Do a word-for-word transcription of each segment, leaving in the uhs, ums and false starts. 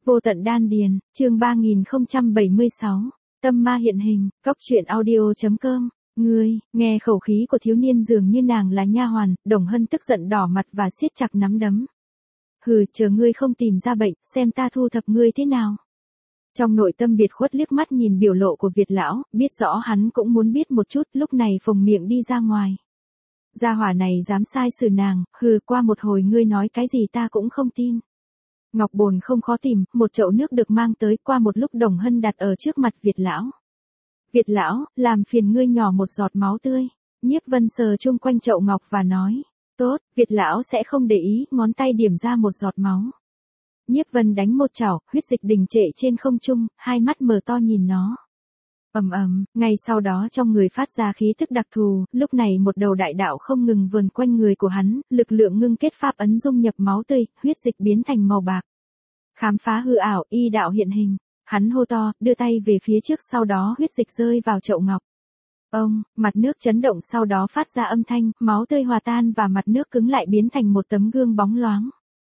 Vô tận đan điền, chương ba nghìn không trăm bảy mươi sáu, tâm ma hiện hình, cóc truyện audio.com. Ngươi, nghe khẩu khí của thiếu niên dường như nàng là nha hoàn, Đồng Hân tức giận đỏ mặt và siết chặt nắm đấm. Hừ, chờ ngươi không tìm ra bệnh, xem ta thu thập ngươi thế nào. Trong nội tâm biệt khuất liếc mắt nhìn biểu lộ của Việt lão, biết rõ hắn cũng muốn biết một chút, lúc này phồng miệng đi ra ngoài. Gia hỏa này dám sai xử nàng, hừ, qua một hồi ngươi nói cái gì ta cũng không tin. Ngọc bồn không khó tìm, một chậu nước được mang tới, qua một lúc Đồng Hân đặt ở trước mặt Việt lão. Việt lão, làm phiền ngươi nhỏ một giọt máu tươi. Nhiếp Vân sờ chung quanh chậu ngọc và nói, tốt, Việt lão sẽ không để ý, ngón tay điểm ra một giọt máu. Nhiếp Vân đánh một chảo, huyết dịch đình trệ trên không trung, hai mắt mở to nhìn nó. Ầm ầm, ngay sau đó trong người phát ra khí tức đặc thù, lúc này một đầu đại đạo không ngừng vờn quanh người của hắn, lực lượng ngưng kết pháp ấn dung nhập máu tươi, huyết dịch biến thành màu bạc. Khám phá hư ảo, y đạo hiện hình. Hắn hô to, đưa tay về phía trước, sau đó huyết dịch rơi vào chậu ngọc. Ông, mặt nước chấn động, sau đó phát ra âm thanh, máu tươi hòa tan và mặt nước cứng lại biến thành một tấm gương bóng loáng.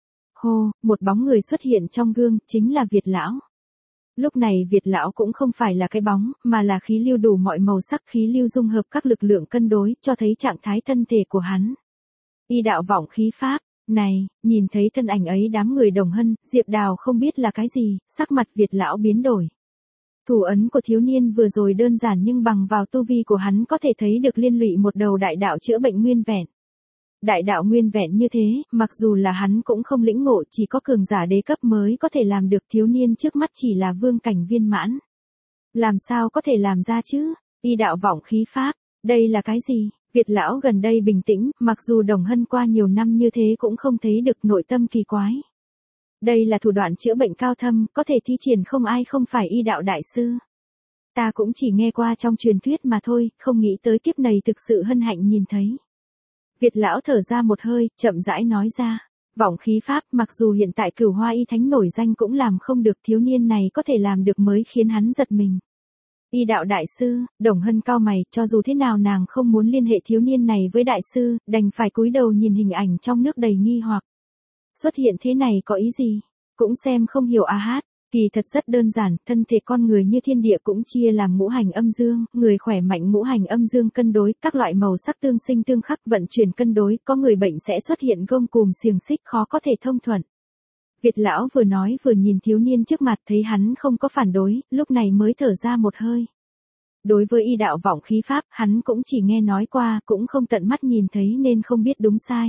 Hô, một bóng người xuất hiện trong gương, chính là Việt lão. Lúc này Việt lão cũng không phải là cái bóng, mà là khí lưu đủ mọi màu sắc, khí lưu dung hợp các lực lượng cân đối, cho thấy trạng thái thân thể của hắn. Y đạo vọng khí pháp, này, nhìn thấy thân ảnh ấy đám người Đồng Hân, Diệp Đào không biết là cái gì, sắc mặt Việt lão biến đổi. Thủ ấn của thiếu niên vừa rồi đơn giản nhưng bằng vào tu vi của hắn có thể thấy được liên lụy một đầu đại đạo chữa bệnh nguyên vẹn. Đại đạo nguyên vẹn như thế, mặc dù là hắn cũng không lĩnh ngộ, chỉ có cường giả đế cấp mới có thể làm được, thiếu niên trước mắt chỉ là vương cảnh viên mãn. Làm sao có thể làm ra chứ? Y đạo vọng khí pháp, đây là cái gì? Việt lão gần đây bình tĩnh, mặc dù Đồng Hân qua nhiều năm như thế cũng không thấy được nội tâm kỳ quái. Đây là thủ đoạn chữa bệnh cao thâm, có thể thi triển không ai không phải y đạo đại sư. Ta cũng chỉ nghe qua trong truyền thuyết mà thôi, không nghĩ tới kiếp này thực sự hân hạnh nhìn thấy. Việt lão thở ra một hơi, chậm rãi nói ra, vọng khí pháp mặc dù hiện tại Cửu Hoa Y Thánh nổi danh cũng làm không được, thiếu niên này có thể làm được mới khiến hắn giật mình. Y đạo đại sư, Đồng Hân cau mày, cho dù thế nào nàng không muốn liên hệ thiếu niên này với đại sư, đành phải cúi đầu nhìn hình ảnh trong nước đầy nghi hoặc. Xuất hiện thế này có ý gì? Cũng xem không hiểu a hát. Kỳ thật rất đơn giản, thân thể con người như thiên địa cũng chia làm ngũ hành âm dương, người khỏe mạnh ngũ hành âm dương cân đối, các loại màu sắc tương sinh tương khắc vận chuyển cân đối, có người bệnh sẽ xuất hiện gông cùm xiềng xích khó có thể thông thuận. Việt lão vừa nói vừa nhìn thiếu niên trước mặt, thấy hắn không có phản đối, lúc này mới thở ra một hơi. Đối với y đạo vọng khí pháp, hắn cũng chỉ nghe nói qua, cũng không tận mắt nhìn thấy nên không biết đúng sai.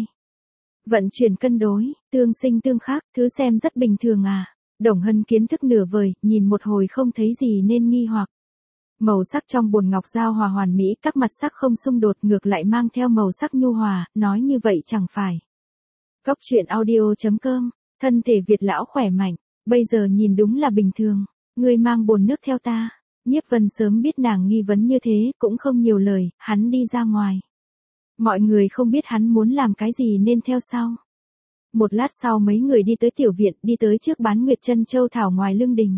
Vận chuyển cân đối, tương sinh tương khắc, thứ xem rất bình thường à. Đồng Hân kiến thức nửa vời, nhìn một hồi không thấy gì nên nghi hoặc. Màu sắc trong bồn ngọc giao hòa hoàn mỹ, các mặt sắc không xung đột, ngược lại mang theo màu sắc nhu hòa, nói như vậy chẳng phải. Cóc truyện audio.com, thân thể Việt lão khỏe mạnh, bây giờ nhìn đúng là bình thường, ngươi mang bồn nước theo ta. Nhiếp Vân sớm biết nàng nghi vấn như thế, cũng không nhiều lời, hắn đi ra ngoài. Mọi người không biết hắn muốn làm cái gì nên theo sau. Một lát sau mấy người đi tới tiểu viện, đi tới trước bán Nguyệt Chân Châu thảo ngoài lương đình.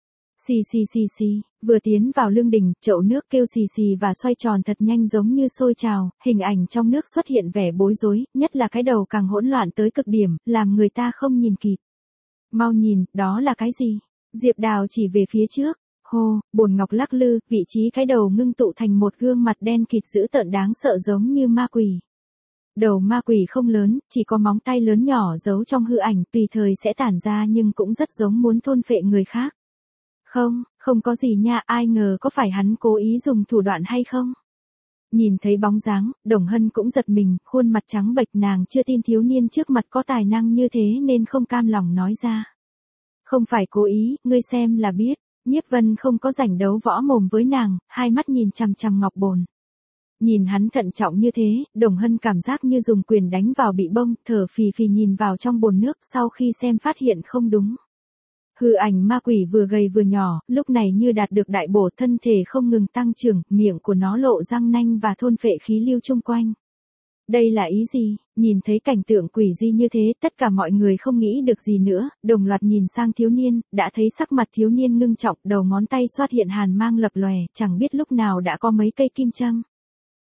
Xì xì xì xì, vừa tiến vào lương đình, chậu nước kêu xì xì và xoay tròn thật nhanh giống như sôi trào, hình ảnh trong nước xuất hiện vẻ bối rối, nhất là cái đầu càng hỗn loạn tới cực điểm, làm người ta không nhìn kịp. Mau nhìn, đó là cái gì? Diệp Đào chỉ về phía trước. Hô, bồn ngọc lắc lư, vị trí cái đầu ngưng tụ thành một gương mặt đen kịt dữ tợn đáng sợ giống như ma quỷ. Đầu ma quỷ không lớn, chỉ có móng tay lớn nhỏ giấu trong hư ảnh, tùy thời sẽ tản ra nhưng cũng rất giống muốn thôn phệ người khác. Không, không có gì nha, ai ngờ có phải hắn cố ý dùng thủ đoạn hay không? Nhìn thấy bóng dáng, Đồng Hân cũng giật mình, khuôn mặt trắng bệch, nàng chưa tin thiếu niên trước mặt có tài năng như thế nên không cam lòng nói ra. Không phải cố ý, ngươi xem là biết. Nhiếp Vân không có rảnh đấu võ mồm với nàng, hai mắt nhìn chằm chằm ngọc bồn. Nhìn hắn thận trọng như thế, Đồng Hân cảm giác như dùng quyền đánh vào bị bông, thở phì phì nhìn vào trong bồn nước, sau khi xem phát hiện không đúng. Hư ảnh ma quỷ vừa gầy vừa nhỏ, lúc này như đạt được đại bổ, thân thể không ngừng tăng trưởng, miệng của nó lộ răng nanh và thôn phệ khí lưu chung quanh. Đây là ý gì? Nhìn thấy cảnh tượng quỷ dị như thế, tất cả mọi người không nghĩ được gì nữa, đồng loạt nhìn sang thiếu niên, đã thấy sắc mặt thiếu niên ngưng trọng, đầu ngón tay xuất hiện hàn mang lập lòe, chẳng biết lúc nào đã có mấy cây kim châm.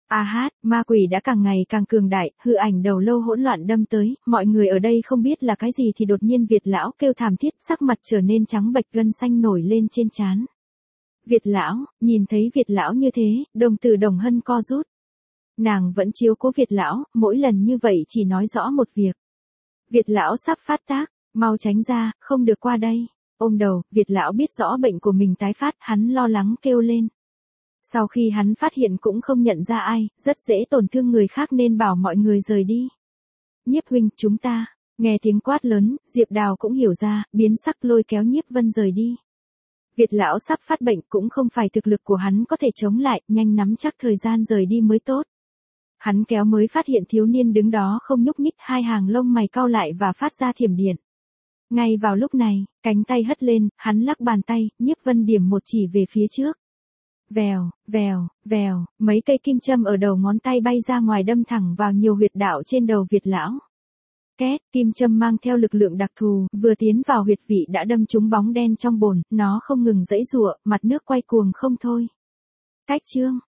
A hát, ma quỷ đã càng ngày càng cường đại, hư ảnh đầu lâu hỗn loạn đâm tới, mọi người ở đây không biết là cái gì thì đột nhiên Việt lão kêu thảm thiết, sắc mặt trở nên trắng bệch, gân xanh nổi lên trên trán. Việt lão, nhìn thấy Việt lão như thế, đồng tử Đồng Hân co rút. Nàng vẫn chiếu cố Việt lão, mỗi lần như vậy chỉ nói rõ một việc. Việt lão sắp phát tác, mau tránh ra, không được qua đây. Ôm đầu, Việt lão biết rõ bệnh của mình tái phát, hắn lo lắng kêu lên. Sau khi hắn phát hiện cũng không nhận ra ai, rất dễ tổn thương người khác nên bảo mọi người rời đi. Nhiếp huynh, chúng ta, nghe tiếng quát lớn, Diệp Đào cũng hiểu ra, biến sắc lôi kéo Nhiếp Vân rời đi. Việt lão sắp phát bệnh cũng không phải thực lực của hắn có thể chống lại, nhanh nắm chắc thời gian rời đi mới tốt. Hắn kéo mới phát hiện thiếu niên đứng đó không nhúc nhích, hai hàng lông mày cau lại và phát ra thiểm điện. Ngay vào lúc này, cánh tay hất lên, hắn lắc bàn tay, Nhiếp Vân điểm một chỉ về phía trước. Vèo, vèo, vèo, mấy cây kim châm ở đầu ngón tay bay ra ngoài đâm thẳng vào nhiều huyệt đạo trên đầu Việt lão. Két, kim châm mang theo lực lượng đặc thù, vừa tiến vào huyệt vị đã đâm trúng bóng đen trong bồn, nó không ngừng giãy giụa, mặt nước quay cuồng không thôi. Cách chương